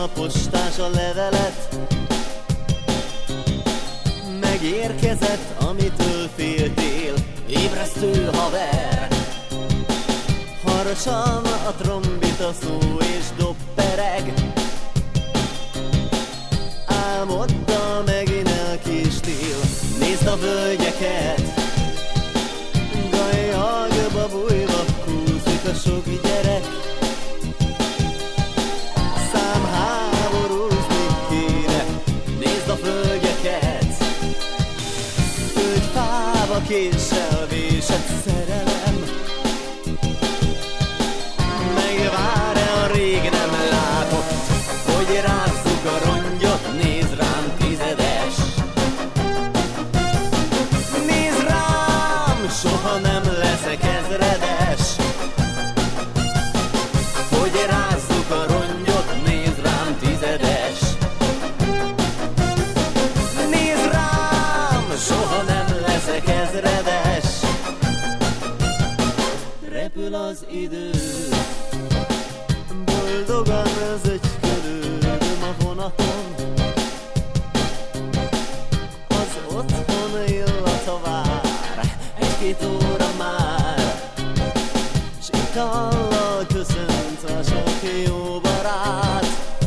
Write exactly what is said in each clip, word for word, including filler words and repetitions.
a postás a levelet. Megérkezett, amitől féltél, ébresztő haver. Harsan a trombita szó és dobpereg. Álmoddal megint elkéstél, nézd a völgyeket. Gajjagba bújva kúszik a sok gyerek. Számháborúzni kéne, nézd a földjeket. Tölgyfába késsel vésett szerelem. Megvár-e a rég nem látott, hogy rázzuk a rongyot, nézd rám tizedes. Nézd rám, soha nem leszek ezredes. Hogy rázzuk a rongyot, nézd rám tizedes. Nézd rám, soha nem leszek ezredes. Repül az idő, boldogan zögykölődöm a vonaton. Az otthon illata vár, egy-két óra már, s itallal köszönt a sok jó barát.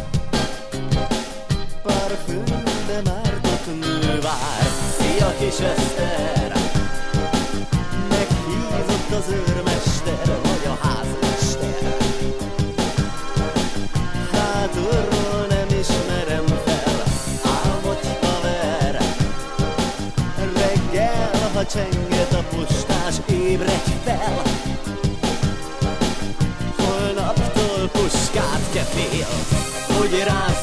Parfümbe már sok nő vár, szia kis Eszter. Meghízott az őrmester, vagy a házmester. Hátulról nem ismerem fel, álmodj haver. Reggel, ha csenget a postás, ébredj fel. Holnaptól puskát kefél, hogy rá